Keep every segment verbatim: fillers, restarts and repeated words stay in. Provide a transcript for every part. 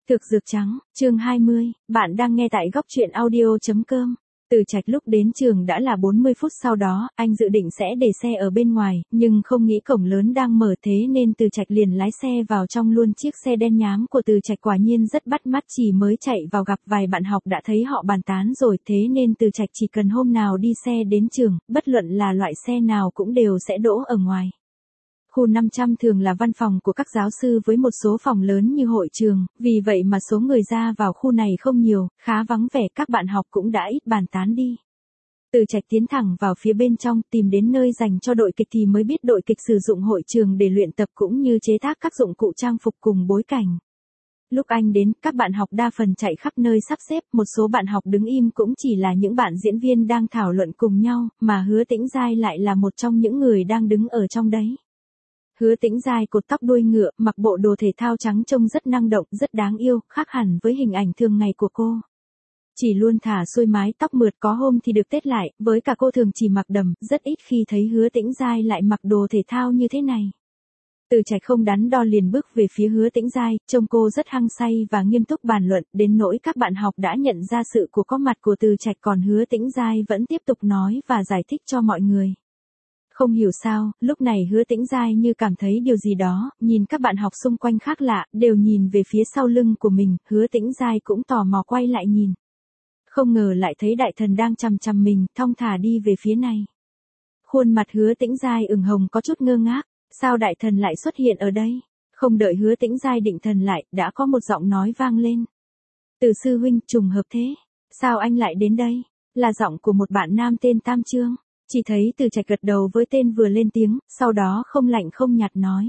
Thực dược trắng, chương hai mươi, bạn đang nghe tại góc truyện audio chấm com. Từ Trạch lúc đến trường đã là bốn mươi phút sau đó, anh dự định sẽ để xe ở bên ngoài, nhưng không nghĩ cổng lớn đang mở thế nên Từ Trạch liền lái xe vào trong luôn. Chiếc xe đen nhám của Từ Trạch quả nhiên rất bắt mắt, chỉ mới chạy vào gặp vài bạn học đã thấy họ bàn tán rồi, thế nên Từ Trạch chỉ cần hôm nào đi xe đến trường, bất luận là loại xe nào cũng đều sẽ đỗ ở ngoài. Khu năm trăm thường là văn phòng của các giáo sư với một số phòng lớn như hội trường, vì vậy mà số người ra vào khu này không nhiều, khá vắng vẻ, các bạn học cũng đã ít bàn tán đi. Từ Trạch tiến thẳng vào phía bên trong, tìm đến nơi dành cho đội kịch thì mới biết đội kịch sử dụng hội trường để luyện tập cũng như chế tác các dụng cụ trang phục cùng bối cảnh. Lúc anh đến, các bạn học đa phần chạy khắp nơi sắp xếp, một số bạn học đứng im cũng chỉ là những bạn diễn viên đang thảo luận cùng nhau, mà Hứa Tĩnh Giai lại là một trong những người đang đứng ở trong đấy. Hứa Tĩnh Giai cột tóc đuôi ngựa, mặc bộ đồ thể thao trắng trông rất năng động, rất đáng yêu, khác hẳn với hình ảnh thường ngày của cô. Chỉ luôn thả xuôi mái tóc mượt, có hôm thì được tết lại, với cả cô thường chỉ mặc đầm, rất ít khi thấy Hứa Tĩnh Giai lại mặc đồ thể thao như thế này. Từ Trạch không đắn đo liền bước về phía Hứa Tĩnh Giai, trông cô rất hăng say và nghiêm túc bàn luận, đến nỗi các bạn học đã nhận ra sự của có mặt của Từ Trạch, còn Hứa Tĩnh Giai vẫn tiếp tục nói và giải thích cho mọi người. Không hiểu sao, lúc này Hứa Tĩnh Giai như cảm thấy điều gì đó, nhìn các bạn học xung quanh khác lạ, đều nhìn về phía sau lưng của mình, Hứa Tĩnh Giai cũng tò mò quay lại nhìn. Không ngờ lại thấy Đại Thần đang chằm chằm mình, thong thả đi về phía này. Khuôn mặt Hứa Tĩnh Giai ửng hồng có chút ngơ ngác, sao Đại Thần lại xuất hiện ở đây? Không đợi Hứa Tĩnh Giai định thần lại, đã có một giọng nói vang lên. Từ sư huynh, trùng hợp thế, sao anh lại đến đây? Là giọng của một bạn nam tên Tam Trương. Chỉ thấy Từ Trạch gật đầu với tên vừa lên tiếng, sau đó không lạnh không nhạt nói.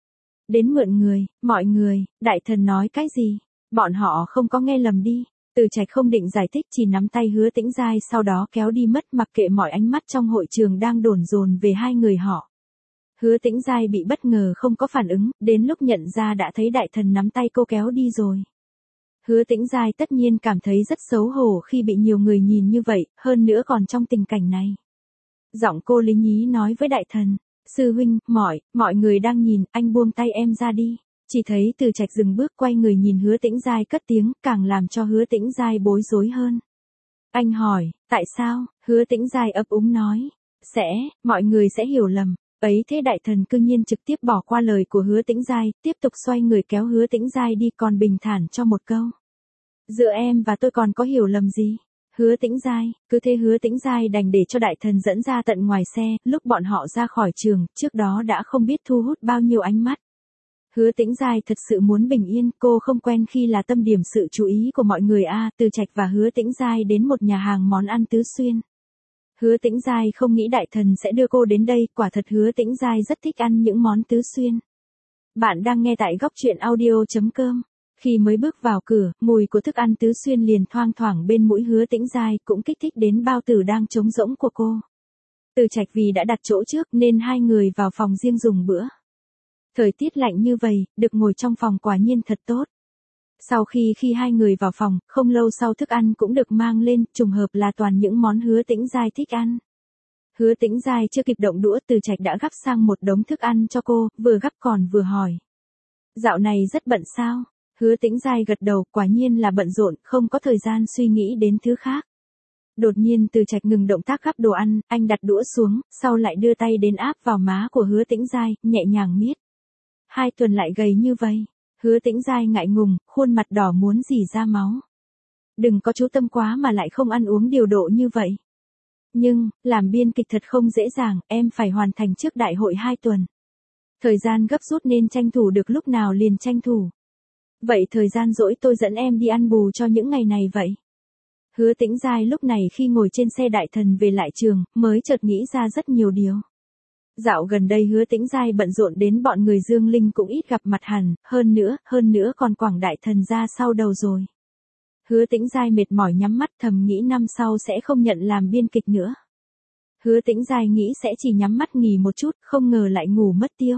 Đến mượn người, mọi người, Đại Thần nói cái gì? Bọn họ không có nghe lầm đi. Từ Trạch không định giải thích, chỉ nắm tay Hứa Tĩnh Giai sau đó kéo đi mất, mặc kệ mọi ánh mắt trong hội trường đang đồn dồn về hai người họ. Hứa Tĩnh Giai bị bất ngờ không có phản ứng, đến lúc nhận ra đã thấy Đại Thần nắm tay cô kéo đi rồi. Hứa Tĩnh Giai tất nhiên cảm thấy rất xấu hổ khi bị nhiều người nhìn như vậy, hơn nữa còn trong tình cảnh này. Giọng cô lý nhí nói với Đại Thần, sư huynh, mọi, mọi người đang nhìn, anh buông tay em ra đi. Chỉ thấy Từ Trạch dừng bước quay người nhìn Hứa Tĩnh Giai cất tiếng, càng làm cho Hứa Tĩnh Giai bối rối hơn. Anh hỏi, tại sao? Hứa Tĩnh Giai ấp úng nói, sẽ, mọi người sẽ hiểu lầm. Ấy thế Đại Thần cư nhiên trực tiếp bỏ qua lời của Hứa Tĩnh Giai, tiếp tục xoay người kéo Hứa Tĩnh Giai đi, còn bình thản cho một câu. Giữa em và tôi còn có hiểu lầm gì? Hứa Tĩnh Giai, cứ thế Hứa Tĩnh Giai đành để cho Đại Thần dẫn ra tận ngoài xe, lúc bọn họ ra khỏi trường, trước đó đã không biết thu hút bao nhiêu ánh mắt. Hứa Tĩnh Giai thật sự muốn bình yên, cô không quen khi là tâm điểm sự chú ý của mọi người a. À, Từ Trạch và Hứa Tĩnh Giai đến một nhà hàng món ăn Tứ Xuyên. Hứa Tĩnh Giai không nghĩ Đại Thần sẽ đưa cô đến đây, quả thật Hứa Tĩnh Giai rất thích ăn những món Tứ Xuyên. Bạn đang nghe tại góc truyện audio chấm com. Khi mới bước vào cửa, mùi của thức ăn Tứ Xuyên liền thoang thoảng bên mũi Hứa Tĩnh Giai, cũng kích thích đến bao tử đang trống rỗng của cô. Từ Trạch vì đã đặt chỗ trước nên hai người vào phòng riêng dùng bữa. Thời tiết lạnh như vậy, được ngồi trong phòng quả nhiên thật tốt. Sau khi khi hai người vào phòng, không lâu sau thức ăn cũng được mang lên, trùng hợp là toàn những món Hứa Tĩnh Giai thích ăn. Hứa Tĩnh Giai chưa kịp động đũa, Từ Trạch đã gắp sang một đống thức ăn cho cô, vừa gắp còn vừa hỏi. Dạo này rất bận sao? Hứa Tĩnh Giai gật đầu, quả nhiên là bận rộn, không có thời gian suy nghĩ đến thứ khác. Đột nhiên Từ Trạch ngừng động tác gắp đồ ăn, anh đặt đũa xuống, sau lại đưa tay đến áp vào má của Hứa Tĩnh Giai, nhẹ nhàng miết. Hai tuần lại gầy như vậy. Hứa Tĩnh Giai ngại ngùng, khuôn mặt đỏ muốn rỉ ra máu. Đừng có chú tâm quá mà lại không ăn uống điều độ như vậy. Nhưng, làm biên kịch thật không dễ dàng, em phải hoàn thành trước đại hội hai tuần. Thời gian gấp rút nên tranh thủ được lúc nào liền tranh thủ. Vậy thời gian rỗi tôi dẫn em đi ăn bù cho những ngày này vậy. Hứa Tĩnh Giai lúc này khi ngồi trên xe Đại Thần về lại trường, mới chợt nghĩ ra rất nhiều điều. Dạo gần đây Hứa Tĩnh Giai bận rộn đến bọn người Dương Linh cũng ít gặp mặt hẳn, hơn nữa, hơn nữa còn quẳng Đại Thần ra sau đầu rồi. Hứa Tĩnh Giai mệt mỏi nhắm mắt thầm nghĩ năm sau sẽ không nhận làm biên kịch nữa. Hứa Tĩnh Giai nghĩ sẽ chỉ nhắm mắt nghỉ một chút, không ngờ lại ngủ mất tiêu.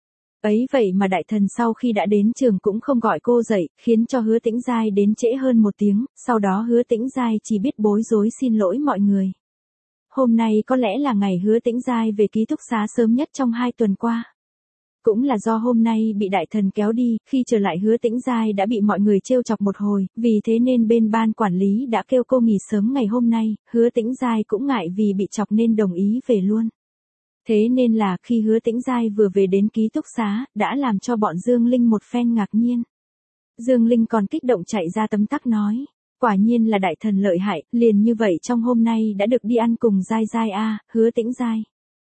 Ấy vậy mà Đại Thần sau khi đã đến trường cũng không gọi cô dậy, khiến cho Hứa Tĩnh Giai đến trễ hơn một tiếng, sau đó Hứa Tĩnh Giai chỉ biết bối rối xin lỗi mọi người. Hôm nay có lẽ là ngày Hứa Tĩnh Giai về ký túc xá sớm nhất trong hai tuần qua. Cũng là do hôm nay bị đại thần kéo đi, khi trở lại Hứa Tĩnh Giai đã bị mọi người trêu chọc một hồi, vì thế nên bên ban quản lý đã kêu cô nghỉ sớm ngày hôm nay, Hứa Tĩnh Giai cũng ngại vì bị chọc nên đồng ý về luôn. Thế nên là khi Hứa Tĩnh Giai vừa về đến ký túc xá, đã làm cho bọn Dương Linh một phen ngạc nhiên. Dương Linh còn kích động chạy ra tấm tắc nói, quả nhiên là đại thần lợi hại, liền như vậy trong hôm nay đã được đi ăn cùng Giai Giai a, Hứa Tĩnh Giai.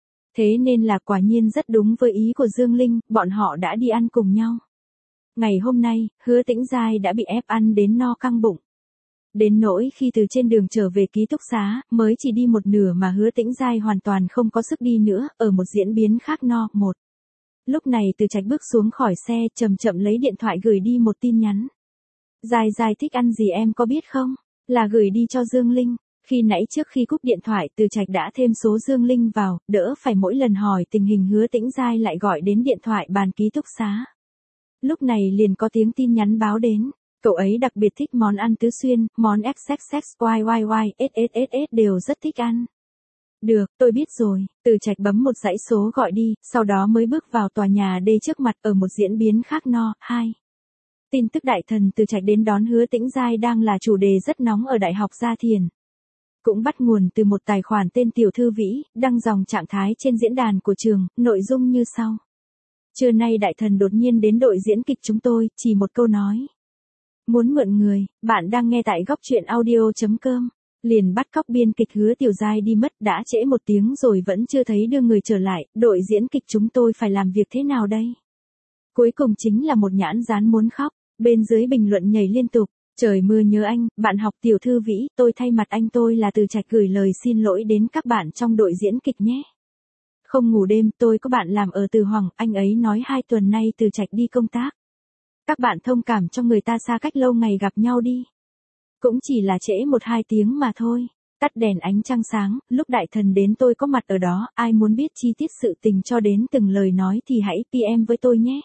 Thế nên là quả nhiên rất đúng với ý của Dương Linh, bọn họ đã đi ăn cùng nhau. Ngày hôm nay, Hứa Tĩnh Giai đã bị ép ăn đến no căng bụng. Đến nỗi khi từ trên đường trở về ký túc xá, mới chỉ đi một nửa mà Hứa Tĩnh Giai hoàn toàn không có sức đi nữa, ở một diễn biến khác no, một. Lúc này Từ Trạch bước xuống khỏi xe, chậm chậm lấy điện thoại gửi đi một tin nhắn. Giai Giai thích ăn gì em có biết không? Là gửi đi cho Dương Linh. Khi nãy trước khi cúp điện thoại Từ Trạch đã thêm số Dương Linh vào, đỡ phải mỗi lần hỏi tình hình Hứa Tĩnh Giai lại gọi đến điện thoại bàn ký túc xá. Lúc này liền có tiếng tin nhắn báo đến, cậu ấy đặc biệt thích món ăn tứ xuyên, món ích ích ích, Y Y Y, S S S S đều rất thích ăn. Được, tôi biết rồi, Từ Trạch bấm một dãy số gọi đi, sau đó mới bước vào tòa nhà D trước mặt ở một diễn biến khác no, hai. Tin tức đại thần Từ Trạch đến đón Hứa Tĩnh Giai đang là chủ đề rất nóng ở Đại học Gia Thiền. Cũng bắt nguồn từ một tài khoản tên Tiểu Thư Vĩ, đăng dòng trạng thái trên diễn đàn của trường, nội dung như sau. Trưa nay đại thần đột nhiên đến đội diễn kịch chúng tôi, chỉ một câu nói. Muốn mượn người, bạn đang nghe tại góc truyện audio chấm com. Liền bắt cóc biên kịch Hứa Tiểu Giai đi mất, đã trễ một tiếng rồi vẫn chưa thấy đưa người trở lại, đội diễn kịch chúng tôi phải làm việc thế nào đây? Cuối cùng chính là một nhãn dán muốn khóc, bên dưới bình luận nhảy liên tục. Trời mưa nhớ anh, bạn học Tiểu Thư Vĩ, tôi thay mặt anh tôi là Từ Trạch gửi lời xin lỗi đến các bạn trong đội diễn kịch nhé. Không ngủ đêm, tôi có bạn làm ở Từ Hoàng, anh ấy nói hai tuần nay Từ Trạch đi công tác. Các bạn thông cảm cho người ta xa cách lâu ngày gặp nhau đi. Cũng chỉ là trễ một hai tiếng mà thôi. Tắt đèn ánh trăng sáng, lúc đại thần đến tôi có mặt ở đó, ai muốn biết chi tiết sự tình cho đến từng lời nói thì hãy pê em với tôi nhé.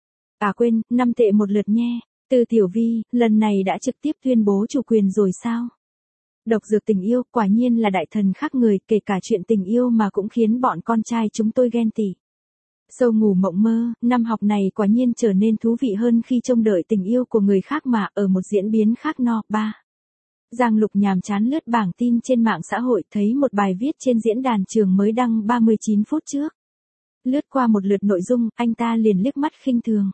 À quên, năm tệ một lượt nhé. Từ Tiểu Vi, lần này đã trực tiếp tuyên bố chủ quyền rồi sao? Độc dược tình yêu, quả nhiên là đại thần khác người, kể cả chuyện tình yêu mà cũng khiến bọn con trai chúng tôi ghen tị. Sâu ngủ mộng mơ, năm học này quả nhiên trở nên thú vị hơn khi trông đợi tình yêu của người khác mà ở một diễn biến khác no. ba. Giang Lục nhàm chán lướt bảng tin trên mạng xã hội thấy một bài viết trên diễn đàn trường mới đăng ba mươi chín phút trước. Lướt qua một lượt nội dung, anh ta liền liếc mắt khinh thường.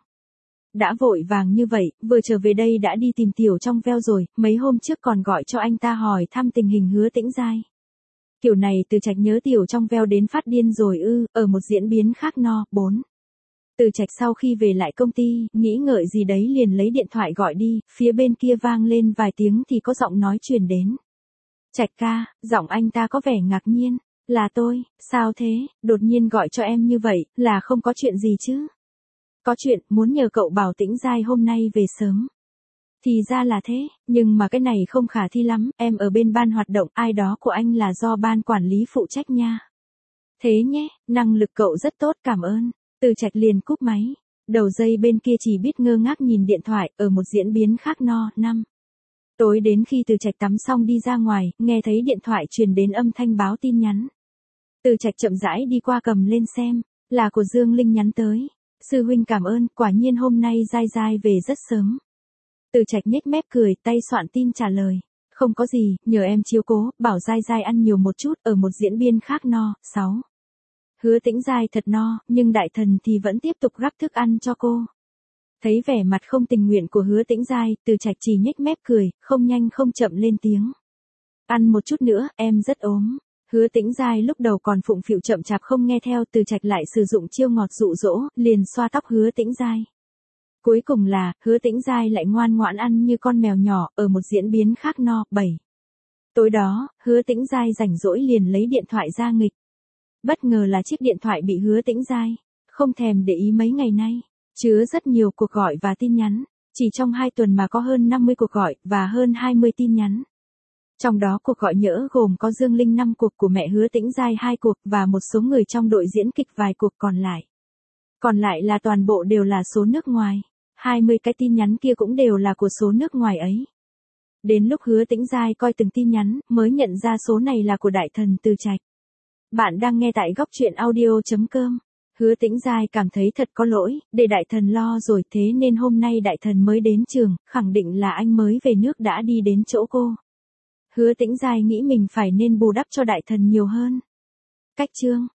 Đã vội vàng như vậy, vừa trở về đây đã đi tìm Tiểu trong veo rồi, mấy hôm trước còn gọi cho anh ta hỏi thăm tình hình Hứa Tĩnh Giai. Kiểu này Từ Trạch nhớ Tiểu trong veo đến phát điên rồi ư, ở một diễn biến khác no. bốn. Từ Trạch sau khi về lại công ty, nghĩ ngợi gì đấy liền lấy điện thoại gọi đi, phía bên kia vang lên vài tiếng thì có giọng nói truyền đến. Trạch ca, giọng anh ta có vẻ ngạc nhiên, là tôi, sao thế, đột nhiên gọi cho em như vậy, là không có chuyện gì chứ? Có chuyện, muốn nhờ cậu bảo Tĩnh Giai hôm nay về sớm. Thì ra là thế, nhưng mà cái này không khả thi lắm, em ở bên ban hoạt động, ai đó của anh là do ban quản lý phụ trách nha. Thế nhé, năng lực cậu rất tốt, cảm ơn. Từ Trạch liền cúp máy. Đầu dây bên kia chỉ biết ngơ ngác nhìn điện thoại, ở một diễn biến khác no. năm. Tối đến khi Từ Trạch tắm xong đi ra ngoài, nghe thấy điện thoại truyền đến âm thanh báo tin nhắn. Từ Trạch chậm rãi đi qua cầm lên xem, là của Dương Linh nhắn tới. Sư huynh cảm ơn, quả nhiên hôm nay Giai Giai về rất sớm. Từ Trạch nhếch mép cười, tay soạn tin trả lời. Không có gì, nhờ em chiếu cố, bảo Giai Giai ăn nhiều một chút, ở một diễn biến khác no. sáu. Hứa Tĩnh Giai thật no, nhưng đại thần thì vẫn tiếp tục gắp thức ăn cho cô. Thấy vẻ mặt không tình nguyện của Hứa Tĩnh Giai, Từ Trạch chỉ nhếch mép cười, không nhanh không chậm lên tiếng. Ăn một chút nữa, em rất ốm. Hứa Tĩnh Giai lúc đầu còn phụng phịu chậm chạp không nghe theo, Từ Trạch lại sử dụng chiêu ngọt dụ dỗ, liền xoa tóc Hứa Tĩnh Giai. Cuối cùng là, Hứa Tĩnh Giai lại ngoan ngoãn ăn như con mèo nhỏ, ở một diễn biến khác no. bảy. Tối đó, Hứa Tĩnh Giai rảnh rỗi liền lấy điện thoại ra nghịch. Bất ngờ là chiếc điện thoại bị Hứa Tĩnh Giai không thèm để ý mấy ngày nay, chứa rất nhiều cuộc gọi và tin nhắn, chỉ trong hai tuần mà có hơn năm mươi cuộc gọi và hơn hai mươi tin nhắn. Trong đó cuộc gọi nhỡ gồm có Dương Linh năm cuộc, của mẹ Hứa Tĩnh Giai hai cuộc và một số người trong đội diễn kịch vài cuộc còn lại. Còn lại là toàn bộ đều là số nước ngoài, hai mươi cái tin nhắn kia cũng đều là của số nước ngoài ấy. Đến lúc Hứa Tĩnh Giai coi từng tin nhắn, mới nhận ra số này là của đại thần Từ Trạch. Bạn đang nghe tại góc truyện audio chấm com. Hứa Tĩnh Giai cảm thấy thật có lỗi, để đại thần lo rồi thế nên hôm nay đại thần mới đến trường, khẳng định là anh mới về nước đã đi đến chỗ cô. Hứa Tĩnh Giai nghĩ mình phải nên bù đắp cho đại thần nhiều hơn. Cách chương